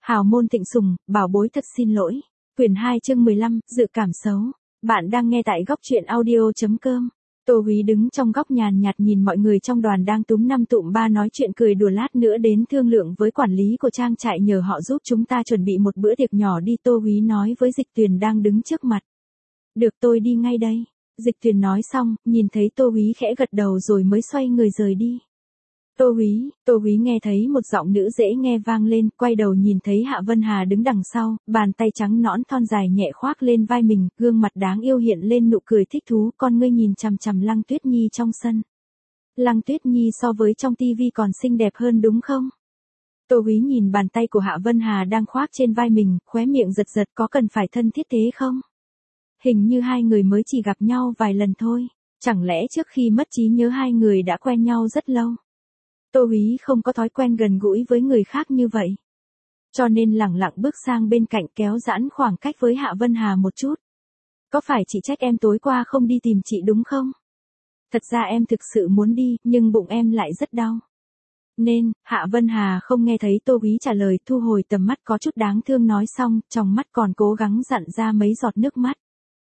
Hào môn Thịnh Sùng, bảo bối thật xin lỗi. Quyển 2 chương 15, dự cảm xấu. Bạn đang nghe tại góc truyện audio.com. Tô Húy đứng trong góc nhàn nhạt nhìn mọi người trong đoàn đang túm năm tụm ba nói chuyện cười đùa, lát nữa đến thương lượng với quản lý của trang trại nhờ họ giúp chúng ta chuẩn bị một bữa tiệc nhỏ đi. Tô Húy nói với Dịch Tuyền đang đứng trước mặt. Được, tôi đi ngay đây. Dịch Tuyền nói xong, nhìn thấy Tô Húy khẽ gật đầu rồi mới xoay người rời đi. Tô Húy nghe thấy một giọng nữ dễ nghe vang lên, quay đầu nhìn thấy Hạ Vân Hà đứng đằng sau, bàn tay trắng nõn thon dài nhẹ khoác lên vai mình, gương mặt đáng yêu hiện lên nụ cười thích thú, con ngươi nhìn chằm chằm Lăng Tuyết Nhi trong sân. Lăng Tuyết Nhi so với trong tivi còn xinh đẹp hơn đúng không? Tô Húy nhìn bàn tay của Hạ Vân Hà đang khoác trên vai mình, khóe miệng giật giật, có cần phải thân thiết thế không? Hình như hai người mới chỉ gặp nhau vài lần thôi, chẳng lẽ trước khi mất trí nhớ hai người đã quen nhau rất lâu? Tô Húy không có thói quen gần gũi với người khác như vậy, cho nên lẳng lặng bước sang bên cạnh kéo giãn khoảng cách với Hạ Vân Hà một chút. Có phải chị trách em tối qua không đi tìm chị đúng không? Thật ra em thực sự muốn đi, nhưng bụng em lại rất đau. Nên, Hạ Vân Hà không nghe thấy Tô Húy trả lời, thu hồi tầm mắt có chút đáng thương nói xong, trong mắt còn cố gắng dặn ra mấy giọt nước mắt.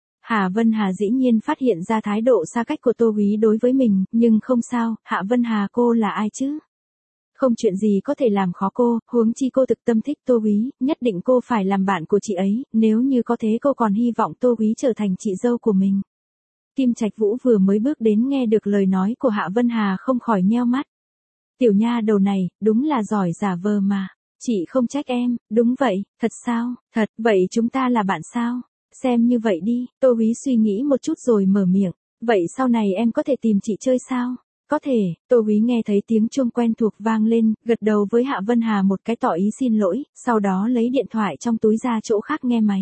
Hạ Vân Hà dĩ nhiên phát hiện ra thái độ xa cách của Tô Húy đối với mình, nhưng không sao, Hạ Vân Hà cô là ai chứ? Không chuyện gì có thể làm khó cô, huống chi cô thực tâm thích Tô Húy, nhất định cô phải làm bạn của chị ấy, nếu như có thế cô còn hy vọng Tô Húy trở thành chị dâu của mình. Kim Trạch Vũ vừa mới bước đến nghe được lời nói của Hạ Vân Hà không khỏi nheo mắt. Tiểu nha đầu này, đúng là giỏi giả vờ mà. Chị không trách em, đúng vậy, thật sao, thật, vậy chúng ta là bạn sao? Xem như vậy đi, Tô Húy suy nghĩ một chút rồi mở miệng. Vậy sau này em có thể tìm chị chơi sao? Có thể. Tô Húy nghe thấy tiếng chuông quen thuộc vang lên, gật đầu với Hạ Vân Hà một cái tỏ ý xin lỗi, sau đó lấy điện thoại trong túi ra chỗ khác nghe máy.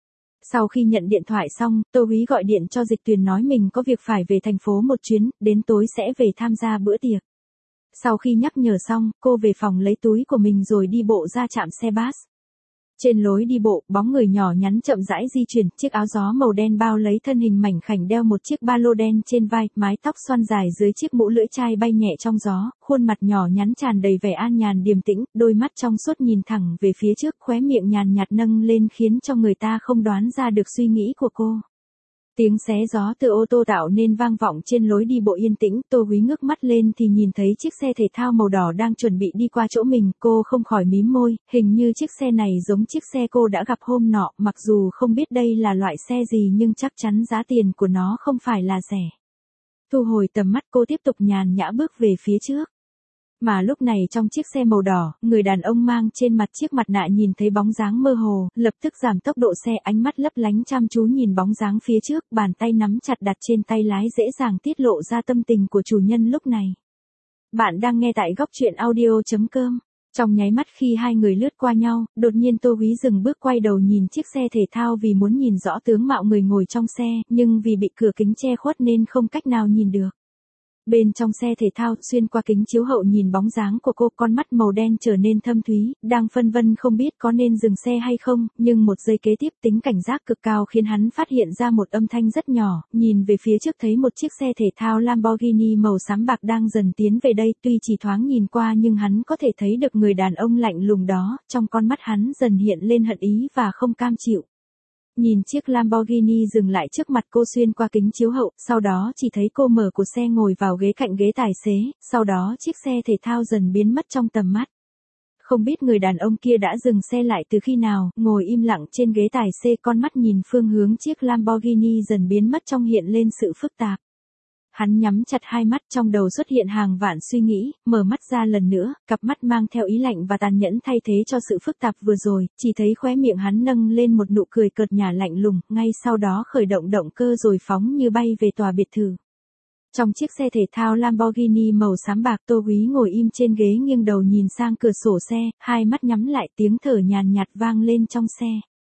Sau khi nhận điện thoại xong, Tô Húy gọi điện cho Dịch Tuyền nói mình có việc phải về thành phố một chuyến, đến tối sẽ về tham gia bữa tiệc. Sau khi nhắc nhở xong, cô về phòng lấy túi của mình rồi đi bộ ra trạm xe bus. Trên lối đi bộ, bóng người nhỏ nhắn chậm rãi di chuyển, chiếc áo gió màu đen bao lấy thân hình mảnh khảnh, đeo một chiếc ba lô đen trên vai, mái tóc xoăn dài dưới chiếc mũ lưỡi chai bay nhẹ trong gió, khuôn mặt nhỏ nhắn tràn đầy vẻ an nhàn điềm tĩnh, đôi mắt trong suốt nhìn thẳng về phía trước, khóe miệng nhàn nhạt nâng lên khiến cho người ta không đoán ra được suy nghĩ của cô. Tiếng xé gió từ ô tô tạo nên vang vọng trên lối đi bộ yên tĩnh, Tô Húy ngước mắt lên thì nhìn thấy chiếc xe thể thao màu đỏ đang chuẩn bị đi qua chỗ mình, cô không khỏi mím môi, hình như chiếc xe này giống chiếc xe cô đã gặp hôm nọ, mặc dù không biết đây là loại xe gì nhưng chắc chắn giá tiền của nó không phải là rẻ. Thu hồi tầm mắt cô tiếp tục nhàn nhã bước về phía trước. Mà lúc này trong chiếc xe màu đỏ, người đàn ông mang trên mặt chiếc mặt nạ nhìn thấy bóng dáng mơ hồ, lập tức giảm tốc độ xe, ánh mắt lấp lánh chăm chú nhìn bóng dáng phía trước, bàn tay nắm chặt đặt trên tay lái dễ dàng tiết lộ ra tâm tình của chủ nhân lúc này. Bạn đang nghe tại góc truyện audio.com. Trong nháy mắt khi hai người lướt qua nhau, đột nhiên Tô Húy dừng bước quay đầu nhìn chiếc xe thể thao vì muốn nhìn rõ tướng mạo người ngồi trong xe, nhưng vì bị cửa kính che khuất nên không cách nào nhìn được. Bên trong xe thể thao, xuyên qua kính chiếu hậu nhìn bóng dáng của cô, con mắt màu đen trở nên thâm thúy, đang phân vân không biết có nên dừng xe hay không, nhưng một giây kế tiếp tính cảnh giác cực cao khiến hắn phát hiện ra một âm thanh rất nhỏ, nhìn về phía trước thấy một chiếc xe thể thao Lamborghini màu xám bạc đang dần tiến về đây, tuy chỉ thoáng nhìn qua nhưng hắn có thể thấy được người đàn ông lạnh lùng đó, trong con mắt hắn dần hiện lên hận ý và không cam chịu. Nhìn chiếc Lamborghini dừng lại trước mặt cô xuyên qua kính chiếu hậu, sau đó chỉ thấy cô mở của xe ngồi vào ghế cạnh ghế tài xế, sau đó chiếc xe thể thao dần biến mất trong tầm mắt. Không biết người đàn ông kia đã dừng xe lại từ khi nào, ngồi im lặng trên ghế tài xế, con mắt nhìn phương hướng chiếc Lamborghini dần biến mất trong hiện lên sự phức tạp. Hắn nhắm chặt hai mắt, trong đầu xuất hiện hàng vạn suy nghĩ, mở mắt ra lần nữa, cặp mắt mang theo ý lạnh và tàn nhẫn thay thế cho sự phức tạp vừa rồi, chỉ thấy khóe miệng hắn nâng lên một nụ cười cợt nhả lạnh lùng, ngay sau đó khởi động động cơ rồi phóng như bay về tòa biệt thự. Trong chiếc xe thể thao Lamborghini màu xám bạc, Tô Húy ngồi im trên ghế nghiêng đầu nhìn sang cửa sổ xe, hai mắt nhắm lại, tiếng thở nhàn nhạt vang lên trong xe.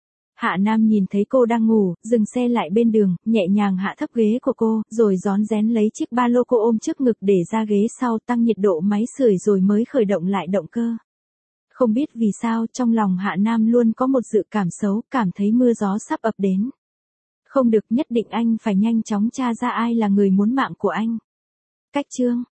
Hạ Nam nhìn thấy cô đang ngủ, dừng xe lại bên đường, nhẹ nhàng hạ thấp ghế của cô, rồi rón rén lấy chiếc ba lô cô ôm trước ngực để ra ghế sau, tăng nhiệt độ máy sưởi rồi mới khởi động lại động cơ. Không biết vì sao, trong lòng Hạ Nam luôn có một dự cảm xấu, cảm thấy mưa gió sắp ập đến. Không được, nhất định anh phải nhanh chóng tra ra ai là người muốn mạng của anh. Cách chương